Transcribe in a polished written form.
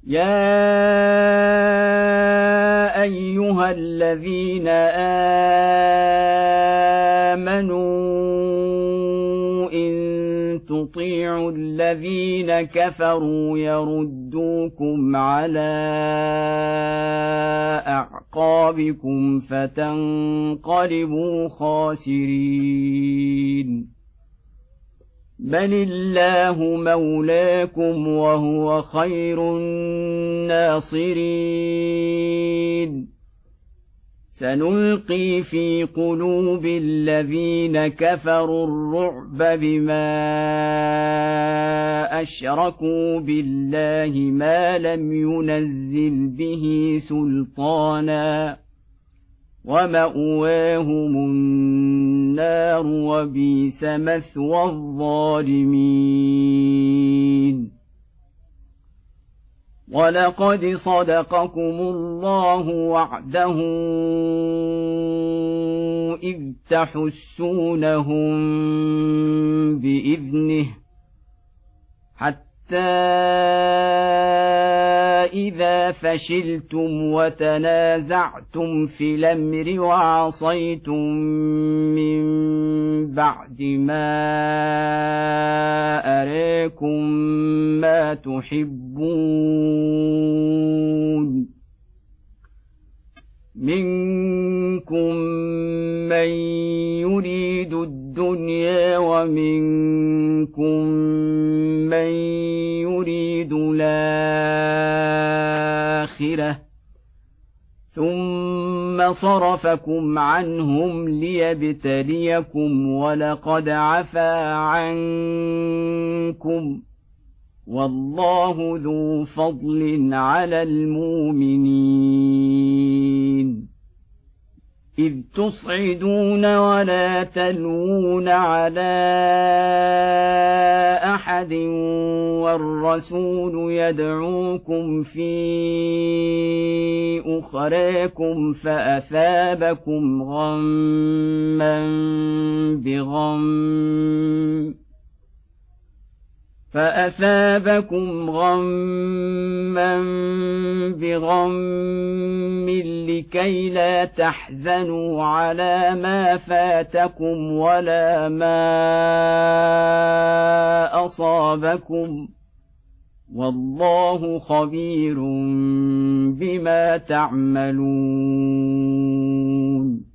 يا أيها الذين آمنوا إن تطيعوا الذين كفروا يردوكم على أعقابكم فتنقلبوا خاسرين بل الله مولاكم وهو خير الناصرين سنلقي في قلوب الذين كفروا الرعب بما أشركوا بالله ما لم ينزل به سلطانا ومأواهم النار وبئس مثوى الظالمين ولقد صدقكم الله وعده إذ تحسونهم بإذنه حتى إذا فشلتم وتنازعتم في الأمر وعصيتم من بعد ما أراكم ما تحبون منكم من يريد الدنيا ومنكم من يريد الآخرة ثم صرفكم عنهم ليبتليكم ولقد عفا عنكم والله ذو فضل على المؤمنين إذ تصعدون ولا تلوون على أحد والرسول يدعوكم في أخراكم فأثابكم غما بغم لكي لا تحزنوا على ما فاتكم ولا ما أصابكم والله خبير بما تعملون